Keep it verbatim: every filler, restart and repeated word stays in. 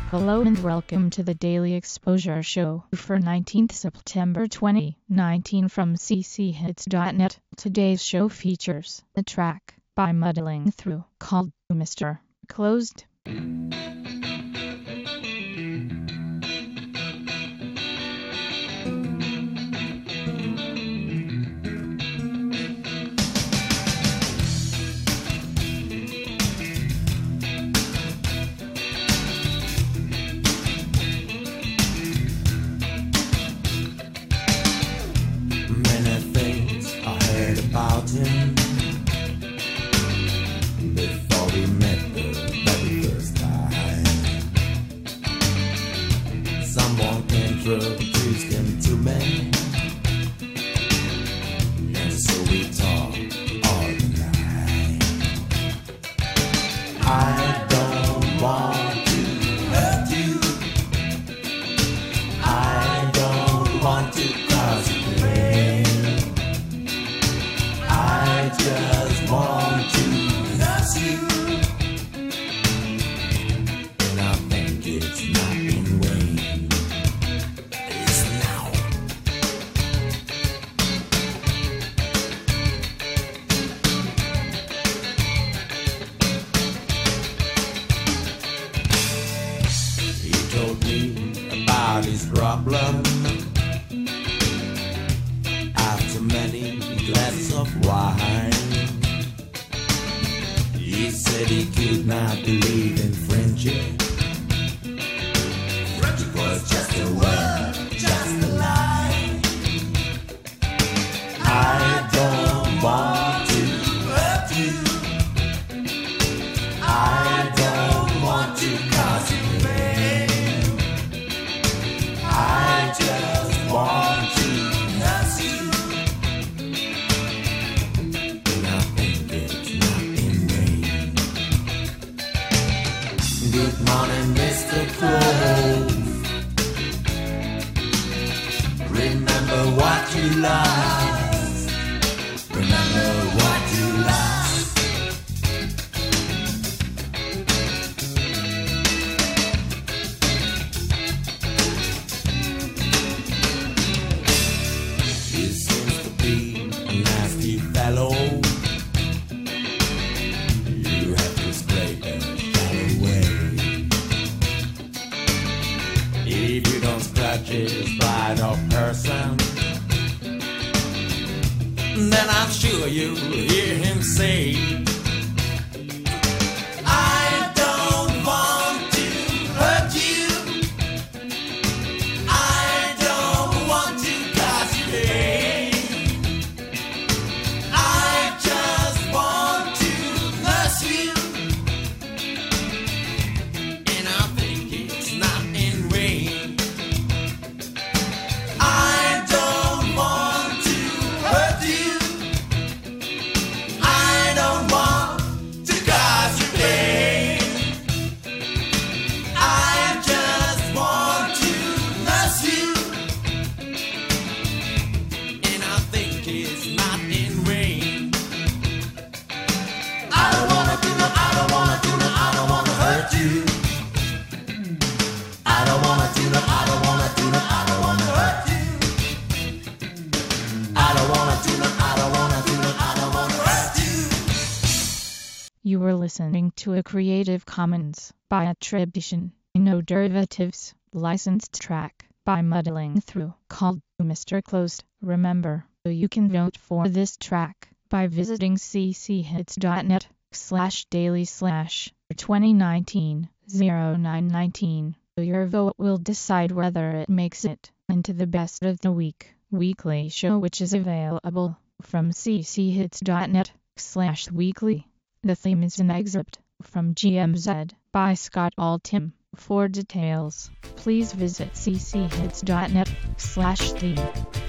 Hello and welcome to the Daily Exposure Show for nineteenth September twenty nineteen from c c hits dot net. Today's show features a track by Muddling Through called Mister Closed. About him before we met the very first time. Someone introduced him to me, and so we talked all night. I don't want to hurt you, I don't want to cause you pain. I just want to nurse you, and I think it's not in vain. It's now. He told me about his problem after many glasses of wine. He said he could not believe in friendship. Friendship was just a word, just a lie. I don't want to hurt you, I don't want to cause you pain. I just want to nurse you, good morning, Mister Close. Remember what you lost. Remember what you lost. He seems to be a nasty fellow. You have to scrape him away. If you don't scratch his pride of person, then I'm sure you'll hear him say, I don't want to hurt you, I don't want to cause you pain. I just want to nurse you, and I think it's not in vain. I don't want to hurt you, I don't want to cause you pain. I just want to nurse you, and I think it's not in vain. I don't wanna do no, I don't wanna do no, I don't wanna hurt you. I don't wanna do no, I don't wanna do no, I don't wanna hurt you. I don't wanna do no, I don't wanna do no, I don't wanna hurt you. You were listening to a Creative Commons by attribution, no derivatives, licensed track by Muddling Through called Mister Closed. Remember, you can vote for this track by visiting c c hits dot net slash daily slash twenty nineteen oh nine nineteen. Your vote will decide whether it makes it into the best of the week weekly show, which is available from c c hits dot net slash weekly. The theme is an excerpt from G M Z by Scott Altham. For details, please visit c c hits dot net slash theme.